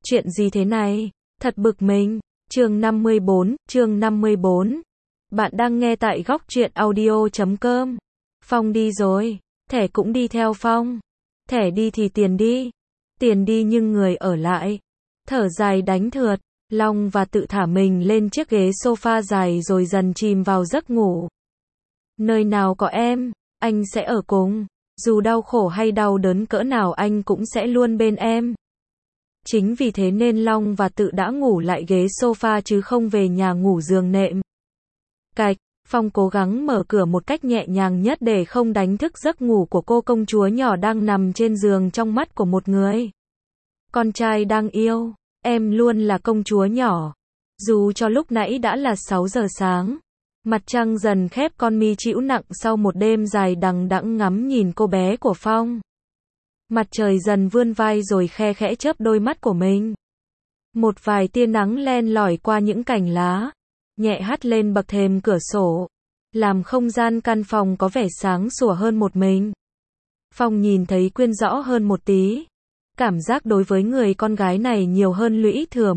Chuyện gì thế này? Thật bực mình. Chương 54. Bạn đang nghe tại góc truyện audio.com. Phong đi rồi. Thẻ cũng đi theo Phong. Thẻ đi thì tiền đi. Tiền đi nhưng người ở lại. Thở dài đánh thượt. Long và tự thả mình lên chiếc ghế sofa dài rồi dần chìm vào giấc ngủ. Nơi nào có em, anh sẽ ở cùng. Dù đau khổ hay đau đớn cỡ nào anh cũng sẽ luôn bên em. Chính vì thế nên Long và tự đã ngủ lại ghế sofa chứ không về nhà ngủ giường nệm. Cạch, Phong cố gắng mở cửa một cách nhẹ nhàng nhất để không đánh thức giấc ngủ của cô công chúa nhỏ đang nằm trên giường trong mắt của một người. Con trai đang yêu, em luôn là công chúa nhỏ. Dù cho lúc nãy đã là 6 giờ sáng. Mặt trăng dần khép con mi trĩu nặng sau một đêm dài đằng đẵng ngắm nhìn cô bé của Phong. Mặt trời dần vươn vai rồi khe khẽ chớp đôi mắt của mình. Một vài tia nắng len lỏi qua những cành lá, nhẹ hắt lên bậc thềm cửa sổ, làm không gian căn phòng có vẻ sáng sủa hơn một mình. Phong nhìn thấy Quyên rõ hơn một tí. Cảm giác đối với người con gái này nhiều hơn lũy thừa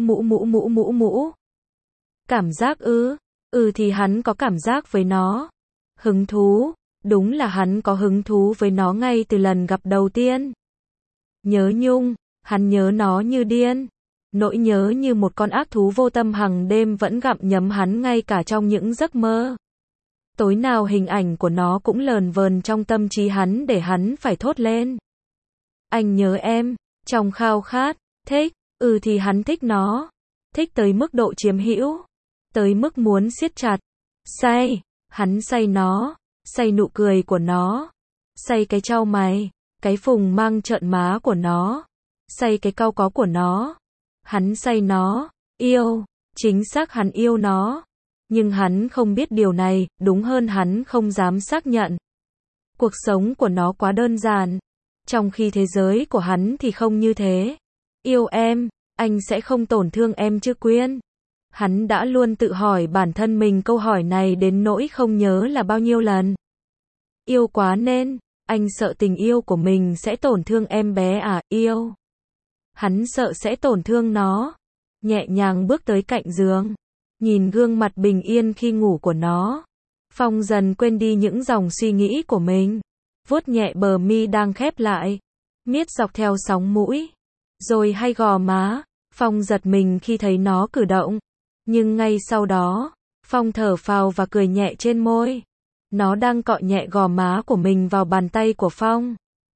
mũ. Cảm giác thì hắn có cảm giác với nó. Hứng thú, đúng là hắn có hứng thú với nó ngay từ lần gặp đầu tiên. Nhớ nhung, hắn nhớ nó như điên. Nỗi nhớ như một con ác thú vô tâm hằng đêm vẫn gặm nhấm hắn ngay cả trong những giấc mơ. Tối nào hình ảnh của nó cũng lờn vờn trong tâm trí hắn để hắn phải thốt lên. Anh nhớ em, trong khao khát, thích, thì hắn thích nó. Thích tới mức độ chiếm hữu, tới mức muốn siết chặt. Say, hắn say nó, say nụ cười của nó, say cái chau mày, cái phùng mang trợn má của nó, say cái cau có của nó. Hắn say nó, yêu, chính xác hắn yêu nó. Nhưng hắn không biết điều này, đúng hơn hắn không dám xác nhận. Cuộc sống của nó quá đơn giản, trong khi thế giới của hắn thì không như thế. Yêu em, anh sẽ không tổn thương em chứ Quyên? Hắn đã luôn tự hỏi bản thân mình câu hỏi này đến nỗi không nhớ là bao nhiêu lần. Yêu quá nên, anh sợ tình yêu của mình sẽ tổn thương em bé à, yêu. Hắn sợ sẽ tổn thương nó. Nhẹ nhàng bước tới cạnh giường, nhìn gương mặt bình yên khi ngủ của nó. Phong dần quên đi những dòng suy nghĩ của mình. Vuốt nhẹ bờ mi đang khép lại, miết dọc theo sóng mũi, rồi hay gò má. Phong giật mình khi thấy nó cử động. Nhưng ngay sau đó, Phong thở phào và cười nhẹ trên môi. Nó đang cọ nhẹ gò má của mình vào bàn tay của Phong.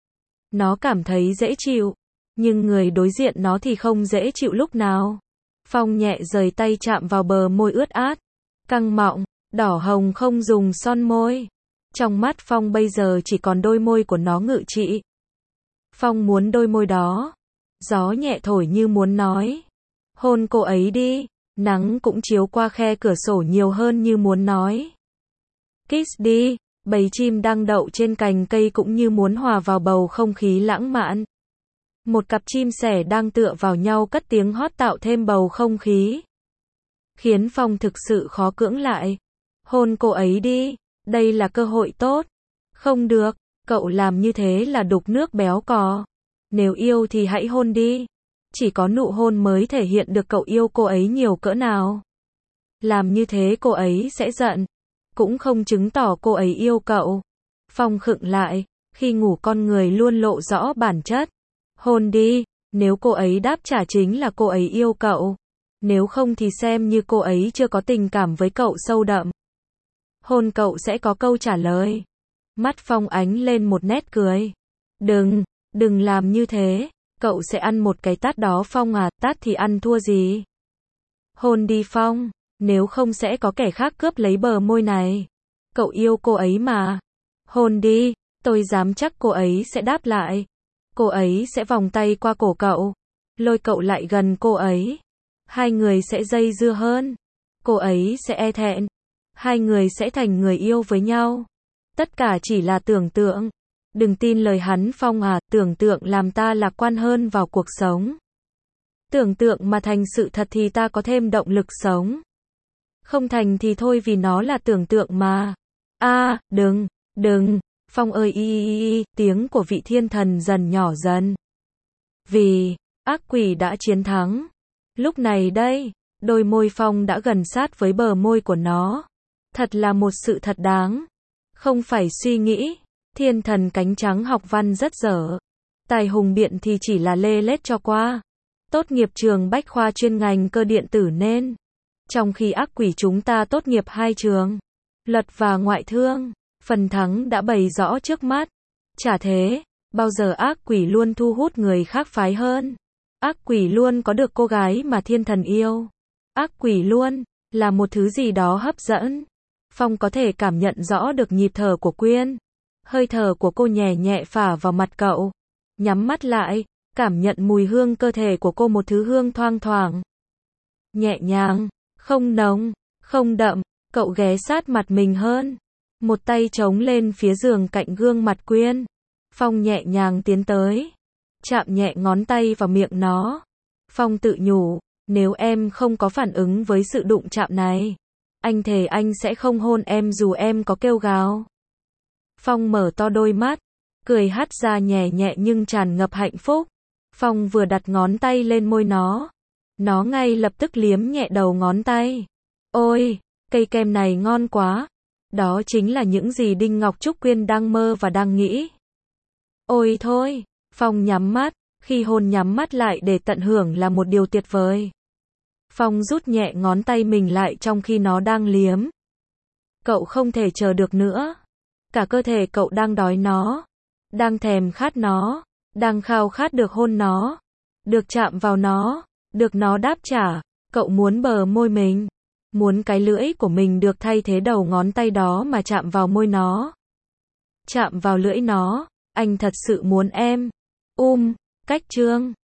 Nó cảm thấy dễ chịu, nhưng người đối diện nó thì không dễ chịu lúc nào. Phong nhẹ rời tay chạm vào bờ môi ướt át, căng mọng, đỏ hồng không dùng son môi. Trong mắt Phong bây giờ chỉ còn đôi môi của nó ngự trị. Phong muốn đôi môi đó. Gió nhẹ thổi như muốn nói. Hôn cô ấy đi. Nắng cũng chiếu qua khe cửa sổ nhiều hơn như muốn nói. Kiss đi. Bầy chim đang đậu trên cành cây cũng như muốn hòa vào bầu không khí lãng mạn. Một cặp chim sẻ đang tựa vào nhau cất tiếng hót tạo thêm bầu không khí. Khiến Phong thực sự khó cưỡng lại. Hôn cô ấy đi. Đây là cơ hội tốt. Không được, cậu làm như thế là đục nước béo cò. Nếu yêu thì hãy hôn đi. Chỉ có nụ hôn mới thể hiện được cậu yêu cô ấy nhiều cỡ nào. Làm như thế cô ấy sẽ giận. Cũng không chứng tỏ cô ấy yêu cậu. Phong khựng lại, khi ngủ con người luôn lộ rõ bản chất. Hôn đi, nếu cô ấy đáp trả chính là cô ấy yêu cậu. Nếu không thì xem như cô ấy chưa có tình cảm với cậu sâu đậm. Hôn cậu sẽ có câu trả lời. Mắt Phong ánh lên một nét cười. Đừng làm như thế. Cậu sẽ ăn một cái tát đó Phong à, tát thì ăn thua gì. Hôn đi Phong, nếu không sẽ có kẻ khác cướp lấy bờ môi này. Cậu yêu cô ấy mà. Hôn đi, tôi dám chắc cô ấy sẽ đáp lại. Cô ấy sẽ vòng tay qua cổ cậu, lôi cậu lại gần cô ấy. Hai người sẽ dây dưa hơn. Cô ấy sẽ e thẹn. Hai người sẽ thành người yêu với nhau. Tất cả chỉ là tưởng tượng. Đừng tin lời hắn Phong à, tưởng tượng làm ta lạc quan hơn vào cuộc sống. Tưởng tượng mà thành sự thật thì ta có thêm động lực sống. Không thành thì thôi vì nó là tưởng tượng mà. Đừng, Phong ơi tiếng của vị thiên thần dần nhỏ dần. Vì Ác quỷ đã chiến thắng. Lúc này đây, đôi môi Phong đã gần sát với bờ môi của nó. Thật là một sự thật đáng. Không phải suy nghĩ. Thiên thần cánh trắng học văn rất dở. Tài hùng biện thì chỉ là lê lết cho qua. Tốt nghiệp trường bách khoa chuyên ngành cơ điện tử nên. Trong khi ác quỷ chúng ta tốt nghiệp 2 trường. Luật và ngoại thương. Phần thắng đã bày rõ trước mắt. Chả thế, bao giờ ác quỷ luôn thu hút người khác phái hơn. Ác quỷ luôn có được cô gái mà thiên thần yêu. Ác quỷ luôn là một thứ gì đó hấp dẫn. Phong có thể cảm nhận rõ được nhịp thở của Quyên. Hơi thở của cô nhẹ nhẹ phả vào mặt cậu. Nhắm mắt lại, cảm nhận mùi hương cơ thể của cô, một thứ hương thoang thoảng. Nhẹ nhàng, không nồng, không đậm, cậu ghé sát mặt mình hơn. Một tay chống lên phía giường cạnh gương mặt Quyên. Phong nhẹ nhàng tiến tới. Chạm nhẹ ngón tay vào miệng nó. Phong tự nhủ, nếu em không có phản ứng với sự đụng chạm này, anh thề anh sẽ không hôn em dù em có kêu gào. Phong mở to đôi mắt, cười hắt ra nhẹ nhẹ nhưng tràn ngập hạnh phúc. Phong vừa đặt ngón tay lên môi nó ngay lập tức liếm nhẹ đầu ngón tay. Ôi, cây kem này ngon quá. Đó chính là những gì Đinh Ngọc Trúc Quyên đang mơ và đang nghĩ. Ôi thôi, Phong nhắm mắt, khi hôn nhắm mắt lại để tận hưởng là một điều tuyệt vời. Phong rút nhẹ ngón tay mình lại trong khi nó đang liếm. Cậu không thể chờ được nữa. Cả cơ thể cậu đang đói nó, đang thèm khát nó, đang khao khát được hôn nó, được chạm vào nó, được nó đáp trả. Cậu muốn bờ môi mình, muốn cái lưỡi của mình được thay thế đầu ngón tay đó mà chạm vào môi nó, chạm vào lưỡi nó. Anh thật sự muốn em. Cách Trương